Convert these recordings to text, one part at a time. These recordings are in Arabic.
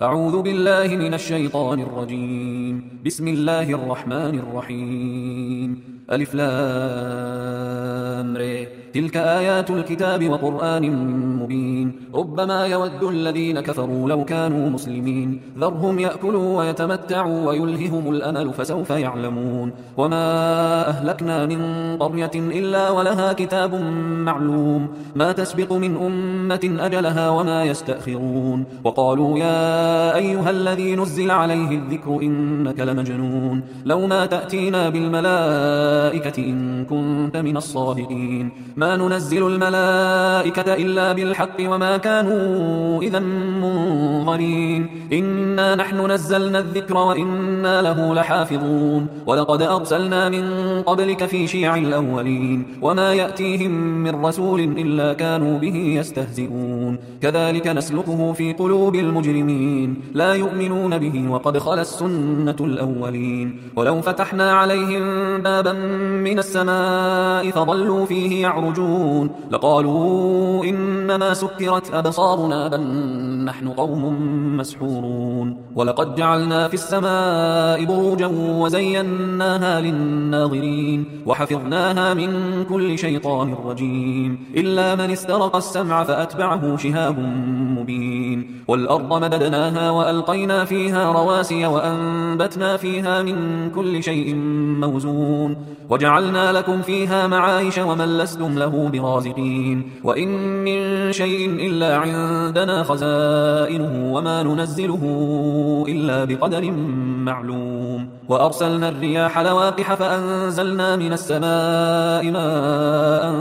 أعوذ بالله من الشيطان الرجيم. بسم الله الرحمن الرحيم. ألف لام ر. تلك آيات الكتاب وقرآن مبين. ربما يود الذين كفروا لو كانوا مسلمين. ذرهم يأكلوا ويتمتعوا ويلههم الأمل فسوف يعلمون. وما أهلكنا من قرية إلا ولها كتاب معلوم ما تسبق من أمة أجلها وما يستأخرون. وقالوا يا أيها الذي نزل عليه الذكر إنك لمجنون لو ما تأتينا بالملائكة إن كنت من الصادقين. ما ننزل الملائكة إلا بالحق وما كانوا إذا منظرين. إنا نحن نزلنا الذكر وإنا له لحافظون. ولقد أرسلنا من قبلك في شيع الأولين وما يأتيهم من رسول إلا كانوا به يستهزئون. كذلك نسلكه في قلوب المجرمين لا يؤمنون به وقد خلت سنة الأولين. ولو فتحنا عليهم بابا من السماء فظلوا فيه يعرجون لقالوا إنما سكرت أبصارنا بل نحن قوم مسحورون. ولقد جعلنا في السماء بروجا وزيناها للناظرين وحفظناها من كل شيطان رجيم إلا من استرق السمع فأتبعه شهاب مبين. والأرض مددناها وألقينا فيها رواسي وأنبتنا فيها من كل شيء موزون وجعلنا لكم فيها معايش ومن لستم له برازقين. وإن من شيء إلا عندنا خزائنه وما ننزله إلا بقدر معلوم. وأرسلنا الرياح لواقح فأنزلنا من السماء ماء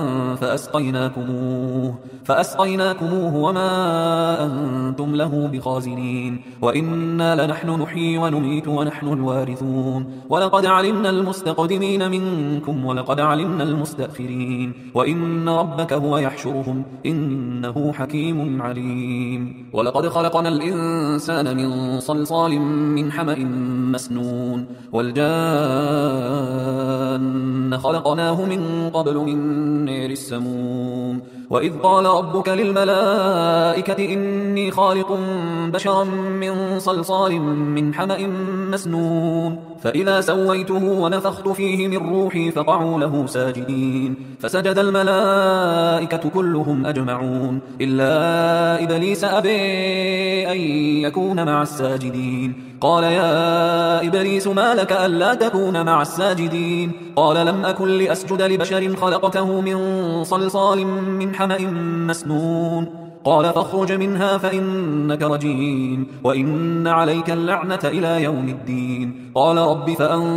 فأسقيناكموه وما أنتم له بخازنين. وإنا لنحن نحيي ونميت ونحن الوارثون. ولقد علمنا المستقدمين منكم ولقد علمنا المستأخرين. وإن ربك هو يحشرهم إنه حكيم عليم. ولقد خلقنا الإنسان من صلصال من حمأ مسنون والجان خلقناه من قبل من نار السموم. وإذ قال ربك للملائكة إني خالق بشرا من صلصال من حمأ مسنون فإذا سويته ونفخت فيه من روحي فقعوا له ساجدين. فسجد الملائكة كلهم أجمعون إلا إبليس أبى أن يكون مع الساجدين. قال يا إبليس ما لك ألا تكون مع الساجدين؟ قال لم أكن لأسجد لبشر خلقته من صلصال من حمأ مسنون. قال فاخرج منها فإنك رجيم وإن عليك اللعنة إلى يوم الدين. قال رب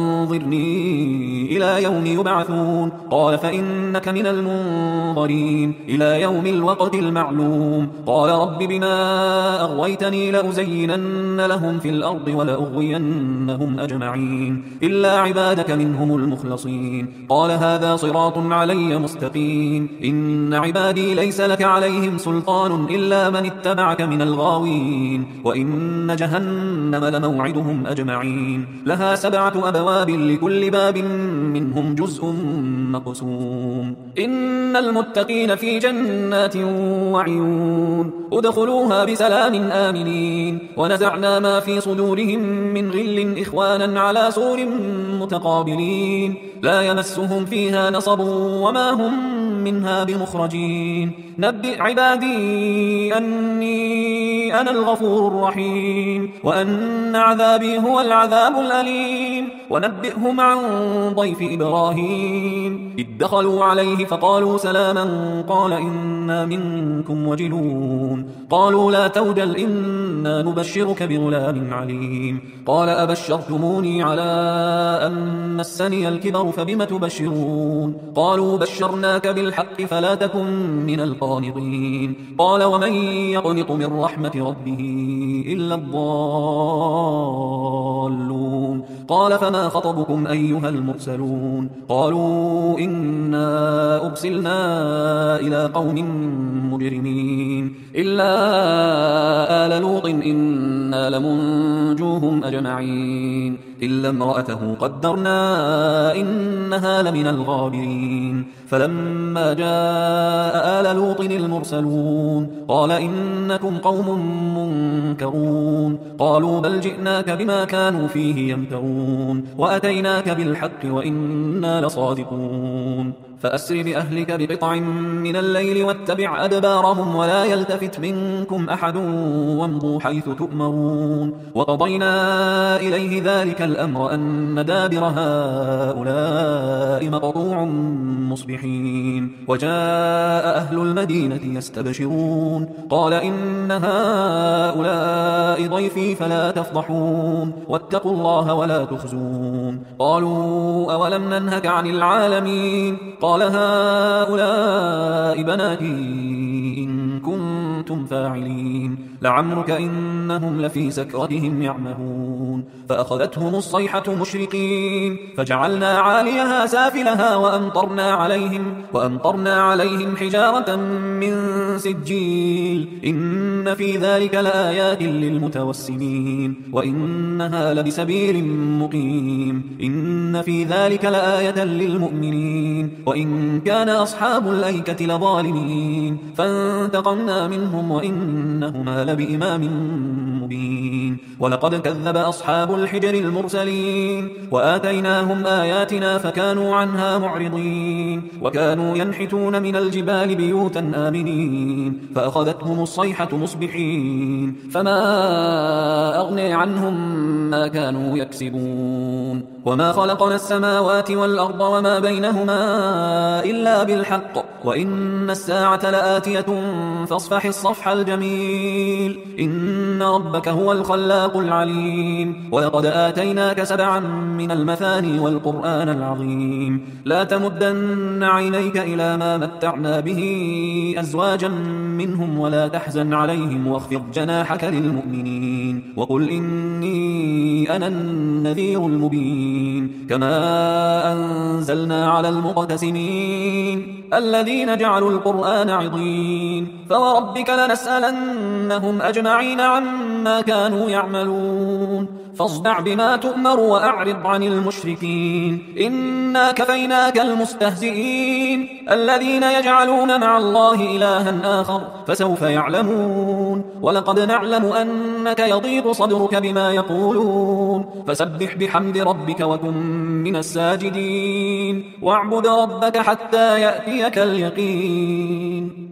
فأنظرني إلى يوم يبعثون. قال فإنك من المنظرين إلى يوم الوقت المعلوم. قال رب بما أغويتني لأزينن لهم في الأرض ولأغوينهم أجمعين إلا عبادك منهم المخلصين. قال هذا صراط علي مستقيم. إن عبادي ليس لك عليهم سلطان إلا من اتبعك من الغاوين. وإن جهنم لموعدهم أجمعين لها 7 أبواب لكل باب منهم جزء مقسوم. إن المتقين في جنات وعيون ادخلوها بسلام آمنين. ونزعنا ما في صدورهم من غل إخوانا على سور متقابلين لا يمسهم فيها نصب وما هم منها بمخرجين. نبئ عبادي أني أنا الغفور الرحيم وأن عذابي هو العذاب الأليم. ونبئهم عن ضيف إبراهيم إذ دخلوا عليه فقالوا سلاما قال إنا منكم وجلون. قالوا لا توجل إنا نبشرك بغلام عليم. قال أبشرتموني على أن مسني الكبر فبم تبشرون؟ قالوا بشرناك بالحق فلا تكن من القانطين. قال ومن يقنط من رحمة ربه إلا الضالون. قال فما خطبكم أيها المرسلون قالوا إنا أرسلنا إلى قوم مجرمين إلا آل لوط إنا لمنجوهم أجمعين إلا امرأته قدرنا إنها لمن الغابرين فلما جاء آل لوط المرسلون قال إنكم قوم منكرون قالوا بل جئناك بما كانوا فيه يمترون وأتيناك بالحق وإنا لصادقون فأسر بأهلك بقطع من الليل واتبع أدبارهم ولا يلتفت منكم أحد وامضوا حيث تؤمرون وقضينا إليه ذلك الأمر أن دابر هؤلاء مقطوع مصبحين وجاء أهل المدينة يستبشرون قال إن هؤلاء ضيفي فلا تفضحون واتقوا الله ولا تخزون قالوا أولم ننهك عن العالمين قال هؤلاء بناتي إن كنتم فاعلين لعمرك إنهم لفي سكرتهم يعمهون فأخذتهم الصيحة مشرقين فجعلنا عاليها سافلها وأمطرنا عليهم حجارة من سجيل إن في ذلك لآيات للمتوسمين وإنها لبسبيل مقيم إن في ذلك لآية للمؤمنين وإن كان أصحاب الأيكة لظالمين فانتقمنا منهم وإنهما لبإمام مبين ولقد كذب أصحاب الحجر المرسلين وآتيناهم آياتنا فكانوا عنها معرضين وكانوا ينحتون من الجبال بيوتا آمنين فأخذتهم الصيحة مصبحين فما أغني عنهم ما كانوا يكسبون وما خلقنا السماوات والأرض وما بينهما إلا بالحق وإن الساعة لآتية فاصفح الصفح الجميل إن ربك هو الخلاق العليم ولقد آتيناك 7 من المثاني والقرآن العظيم لا تمدن عينيك إلى ما متعنا به أزواجا منهم ولا تحزن عليهم واخفض جناحك للمؤمنين وقل إني أنا النذير المبين كما أنزلنا على المقتسمين الذين جعلوا القرآن عضين فوربك لنسألنهم أجمعين عما كانوا يعملون فاصدع بما تؤمر وأعرض عن المشركين إنا كفيناك المستهزئين الذين يجعلون مع الله إلها آخر فسوف يعلمون ولقد نعلم أنك يضيق صدرك بما يقولون فسبح بحمد ربك وكن من الساجدين واعبد ربك حتى يأتيك اليقين